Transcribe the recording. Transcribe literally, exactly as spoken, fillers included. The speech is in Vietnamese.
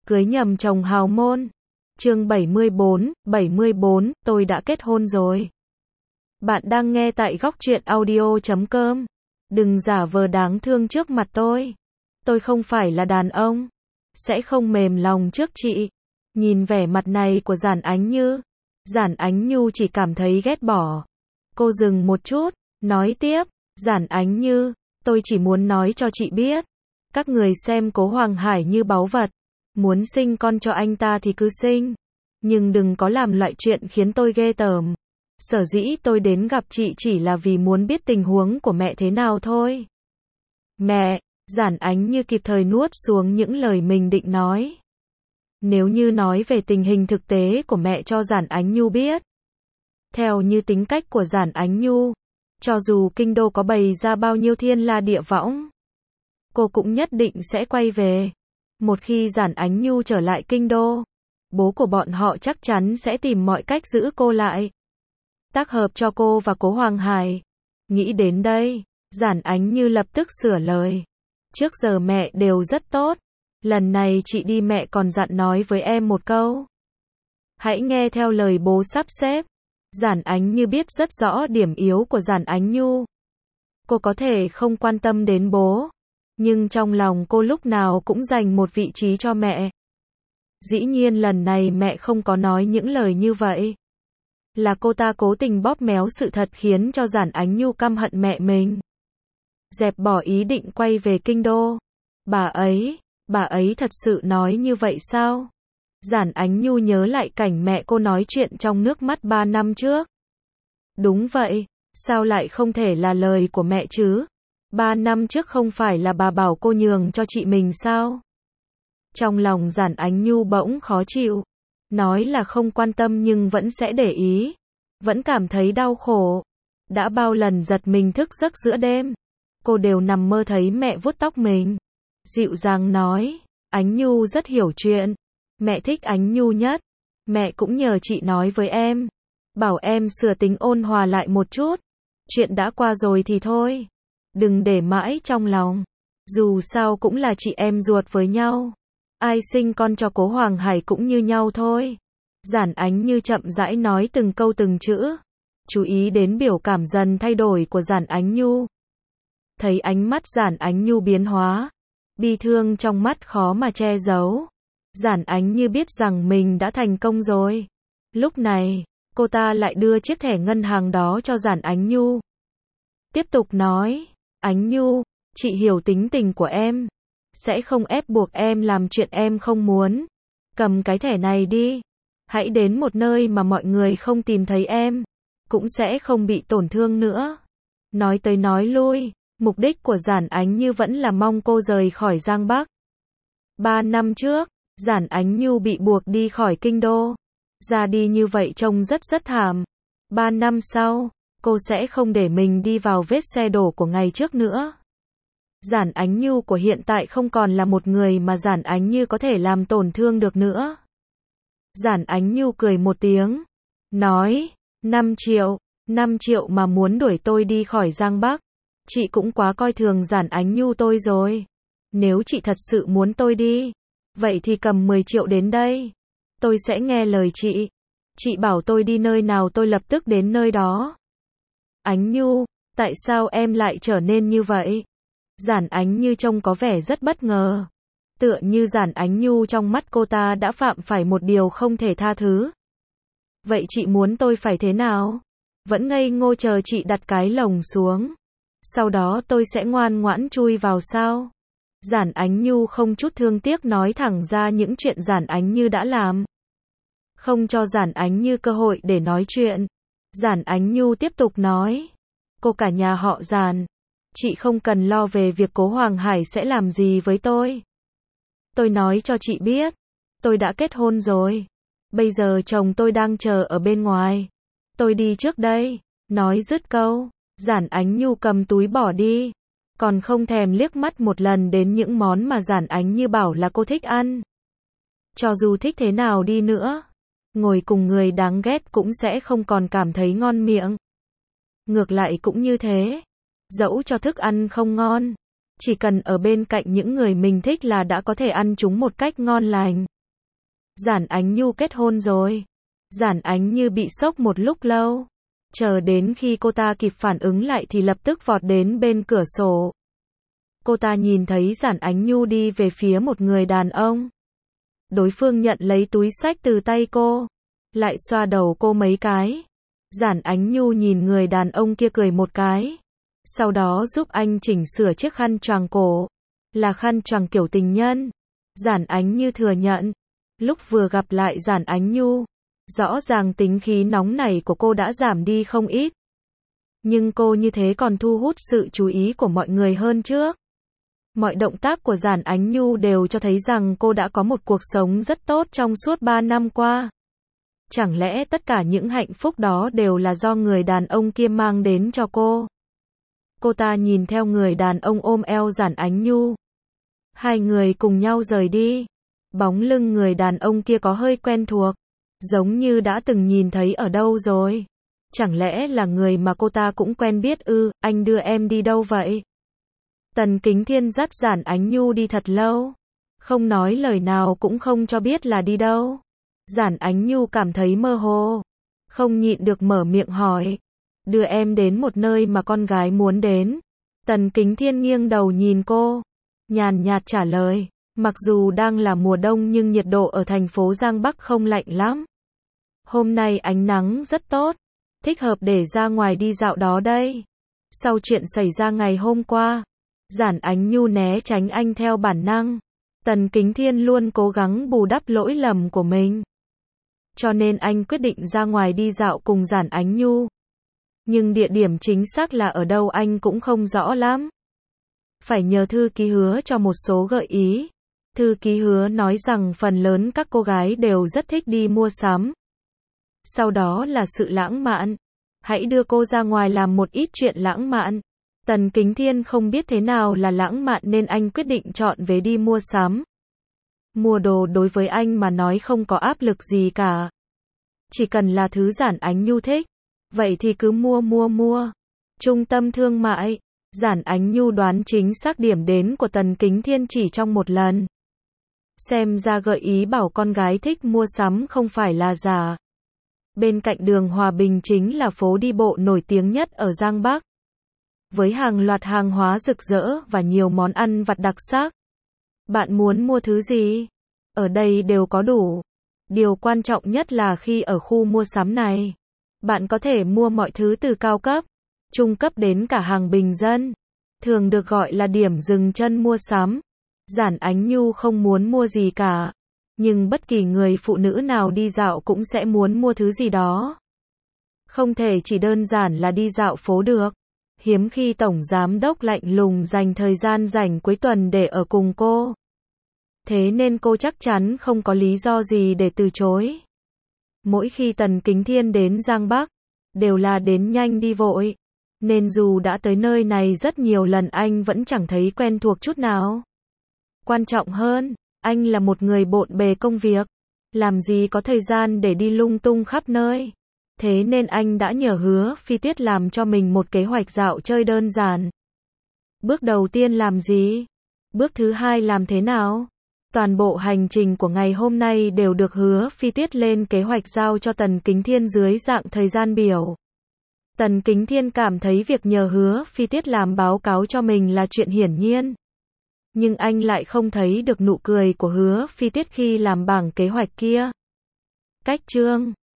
Cưới nhầm chồng hào môn. Chương bảy mươi bốn, bảy mươi bốn, tôi đã kết hôn rồi. Bạn đang nghe tại góc truyện audio chấm com. Đừng giả vờ đáng thương trước mặt tôi. Tôi không phải là đàn ông. Sẽ không mềm lòng trước chị. Nhìn vẻ mặt này của Giản Ánh Như. Giản Ánh Nhu chỉ cảm thấy ghét bỏ. Cô dừng một chút, nói tiếp. Giản Ánh Như, tôi chỉ muốn nói cho chị biết. Các người xem Cố Hoàng Hải như báu vật. Muốn sinh con cho anh ta thì cứ sinh. Nhưng đừng có làm loại chuyện khiến tôi ghê tởm. Sở dĩ tôi đến gặp chị chỉ là vì muốn biết tình huống của mẹ thế nào thôi. Mẹ, Giản Ánh Như kịp thời nuốt xuống những lời mình định nói. Nếu như nói về tình hình thực tế của mẹ cho Giản Ánh Nhu biết. Theo như tính cách của Giản Ánh Nhu, cho dù kinh đô có bày ra bao nhiêu thiên la địa võng, cô cũng nhất định sẽ quay về. Một khi Giản Ánh Nhu trở lại kinh đô, bố của bọn họ chắc chắn sẽ tìm mọi cách giữ cô lại. Tác hợp cho cô và Cố Hoàng Hải. Nghĩ đến đây, Giản Ánh Như lập tức sửa lời. Trước giờ mẹ đều rất tốt. Lần này chị đi mẹ còn dặn nói với em một câu. Hãy nghe theo lời bố sắp xếp. Giản Ánh Như biết rất rõ điểm yếu của Giản Ánh Nhu. Cô có thể không quan tâm đến bố, nhưng trong lòng cô lúc nào cũng dành một vị trí cho mẹ. Dĩ nhiên lần này mẹ không có nói những lời như vậy. Là cô ta cố tình bóp méo sự thật khiến cho Giản Ánh Nhu căm hận mẹ mình. Dẹp bỏ ý định quay về kinh đô. Bà ấy, bà ấy thật sự nói như vậy sao? Giản Ánh Nhu nhớ lại cảnh mẹ cô nói chuyện trong nước mắt ba năm trước. Đúng vậy, sao lại không thể là lời của mẹ chứ? Ba năm trước không phải là bà bảo cô nhường cho chị mình sao? Trong lòng Giản Ánh Nhu bỗng khó chịu. Nói là không quan tâm nhưng vẫn sẽ để ý. Vẫn cảm thấy đau khổ. Đã bao lần giật mình thức giấc giữa đêm, cô đều nằm mơ thấy mẹ vuốt tóc mình. Dịu dàng nói, Ánh Nhu rất hiểu chuyện. Mẹ thích Ánh Nhu nhất. Mẹ cũng nhờ chị nói với em. Bảo em sửa tính ôn hòa lại một chút. Chuyện đã qua rồi thì thôi. Đừng để mãi trong lòng. Dù sao cũng là chị em ruột với nhau. Ai sinh con cho Cố Hoàng Hải cũng như nhau thôi. Giản Ánh Như chậm rãi nói từng câu từng chữ. Chú ý đến biểu cảm dần thay đổi của Giản Ánh Nhu. Thấy ánh mắt Giản Ánh Nhu biến hóa. Bi thương trong mắt khó mà che giấu. Giản Ánh Như biết rằng mình đã thành công rồi. Lúc này, cô ta lại đưa chiếc thẻ ngân hàng đó cho Giản Ánh Nhu. Tiếp tục nói, Ánh Nhu, chị hiểu tính tình của em. Sẽ không ép buộc em làm chuyện em không muốn. Cầm cái thẻ này đi. Hãy đến một nơi mà mọi người không tìm thấy em. Cũng sẽ không bị tổn thương nữa. Nói tới nói lui, mục đích của Giản Ánh Như vẫn là mong cô rời khỏi Giang Bắc. Ba năm trước, Giản Ánh Nhu bị buộc đi khỏi kinh đô. Ra đi như vậy trông rất rất thảm. Ba năm sau, cô sẽ không để mình đi vào vết xe đổ của ngày trước nữa. Giản Ánh Nhu của hiện tại không còn là một người mà Giản Ánh Như có thể làm tổn thương được nữa. Giản Ánh Nhu cười một tiếng. Nói, năm triệu, năm triệu mà muốn đuổi tôi đi khỏi Giang Bắc. Chị cũng quá coi thường Giản Ánh Nhu tôi rồi. Nếu chị thật sự muốn tôi đi, vậy thì cầm mười triệu đến đây. Tôi sẽ nghe lời chị. Chị bảo tôi đi nơi nào tôi lập tức đến nơi đó. Ánh Nhu, tại sao em lại trở nên như vậy? Giản Ánh Như trông có vẻ rất bất ngờ. Tựa như Giản Ánh Nhu trong mắt cô ta đã phạm phải một điều không thể tha thứ. Vậy chị muốn tôi phải thế nào? Vẫn ngây ngô chờ chị đặt cái lồng xuống. Sau đó tôi sẽ ngoan ngoãn chui vào sao? Giản Ánh Nhu không chút thương tiếc nói thẳng ra những chuyện Giản Ánh Như đã làm. Không cho Giản Ánh Như cơ hội để nói chuyện. Giản Ánh Nhu tiếp tục nói. Cô cả nhà họ Giản. Chị không cần lo về việc Cố Hoàng Hải sẽ làm gì với tôi. Tôi nói cho chị biết. Tôi đã kết hôn rồi. Bây giờ chồng tôi đang chờ ở bên ngoài. Tôi đi trước đây. Nói dứt câu, Giản Ánh Nhu cầm túi bỏ đi. Còn không thèm liếc mắt một lần đến những món mà Giản Ánh Như bảo là cô thích ăn. Cho dù thích thế nào đi nữa, ngồi cùng người đáng ghét cũng sẽ không còn cảm thấy ngon miệng. Ngược lại cũng như thế. Dẫu cho thức ăn không ngon, chỉ cần ở bên cạnh những người mình thích là đã có thể ăn chúng một cách ngon lành. Giản Ánh Nhu kết hôn rồi. Giản Ánh Như bị sốc một lúc lâu. Chờ đến khi cô ta kịp phản ứng lại thì lập tức vọt đến bên cửa sổ. Cô ta nhìn thấy Giản Ánh Nhu đi về phía một người đàn ông. Đối phương nhận lấy túi xách từ tay cô, lại xoa đầu cô mấy cái. Giản Ánh Nhu nhìn người đàn ông kia cười một cái, sau đó giúp anh chỉnh sửa chiếc khăn choàng cổ, là khăn choàng kiểu tình nhân. Giản Ánh Như thừa nhận, lúc vừa gặp lại Giản Ánh Nhu, rõ ràng tính khí nóng nảy của cô đã giảm đi không ít. Nhưng cô như thế còn thu hút sự chú ý của mọi người hơn trước. Mọi động tác của Giản Ánh Nhu đều cho thấy rằng cô đã có một cuộc sống rất tốt trong suốt ba năm qua. Chẳng lẽ tất cả những hạnh phúc đó đều là do người đàn ông kia mang đến cho cô? Cô ta nhìn theo người đàn ông ôm eo Giản Ánh Nhu. Hai người cùng nhau rời đi. Bóng lưng người đàn ông kia có hơi quen thuộc, giống như đã từng nhìn thấy ở đâu rồi. Chẳng lẽ là người mà cô ta cũng quen biết ư? Anh đưa em đi đâu vậy? Tần Kính Thiên dắt Giản Ánh Nhu đi thật lâu, không nói lời nào cũng không cho biết là đi đâu. Giản Ánh Nhu cảm thấy mơ hồ, không nhịn được mở miệng hỏi. Đưa em đến một nơi mà con gái muốn đến. Tần Kính Thiên nghiêng đầu nhìn cô, nhàn nhạt trả lời. Mặc dù đang là mùa đông nhưng nhiệt độ ở thành phố Giang Bắc không lạnh lắm. Hôm nay ánh nắng rất tốt, thích hợp để ra ngoài đi dạo đó đây. Sau chuyện xảy ra ngày hôm qua, Giản Ánh Nhu né tránh anh theo bản năng. Tần Kính Thiên luôn cố gắng bù đắp lỗi lầm của mình, cho nên anh quyết định ra ngoài đi dạo cùng Giản Ánh Nhu. Nhưng địa điểm chính xác là ở đâu anh cũng không rõ lắm. Phải nhờ thư ký Hứa cho một số gợi ý. Thư ký Hứa nói rằng phần lớn các cô gái đều rất thích đi mua sắm. Sau đó là sự lãng mạn. Hãy đưa cô ra ngoài làm một ít chuyện lãng mạn. Tần Kính Thiên không biết thế nào là lãng mạn nên anh quyết định chọn vé đi mua sắm. Mua đồ đối với anh mà nói không có áp lực gì cả. Chỉ cần là thứ Giản Ánh Nhu thích, vậy thì cứ mua mua mua. Trung tâm thương mại. Giản Ánh Nhu đoán chính xác điểm đến của Tần Kính Thiên chỉ trong một lần. Xem ra gợi ý bảo con gái thích mua sắm không phải là giả. Bên cạnh đường Hòa Bình chính là phố đi bộ nổi tiếng nhất ở Giang Bắc, với hàng loạt hàng hóa rực rỡ và nhiều món ăn vặt đặc sắc. Bạn muốn mua thứ gì? Ở đây đều có đủ. Điều quan trọng nhất là khi ở khu mua sắm này, bạn có thể mua mọi thứ từ cao cấp, trung cấp đến cả hàng bình dân, thường được gọi là điểm dừng chân mua sắm. Giản Ánh Nhu không muốn mua gì cả, nhưng bất kỳ người phụ nữ nào đi dạo cũng sẽ muốn mua thứ gì đó. Không thể chỉ đơn giản là đi dạo phố được. Hiếm khi tổng giám đốc lạnh lùng dành thời gian rảnh cuối tuần để ở cùng cô. Thế nên cô chắc chắn không có lý do gì để từ chối. Mỗi khi Tần Kính Thiên đến Giang Bắc, đều là đến nhanh đi vội. Nên dù đã tới nơi này rất nhiều lần anh vẫn chẳng thấy quen thuộc chút nào. Quan trọng hơn, anh là một người bộn bề công việc, làm gì có thời gian để đi lung tung khắp nơi. Thế nên anh đã nhờ Hứa Phi Tuyết làm cho mình một kế hoạch dạo chơi đơn giản. Bước đầu tiên làm gì? Bước thứ hai làm thế nào? Toàn bộ hành trình của ngày hôm nay đều được Hứa Phi Tuyết lên kế hoạch giao cho Tần Kính Thiên dưới dạng thời gian biểu. Tần Kính Thiên cảm thấy việc nhờ Hứa Phi Tuyết làm báo cáo cho mình là chuyện hiển nhiên. Nhưng anh lại không thấy được nụ cười của Hứa Phi Tuyết khi làm bảng kế hoạch kia. Cách chương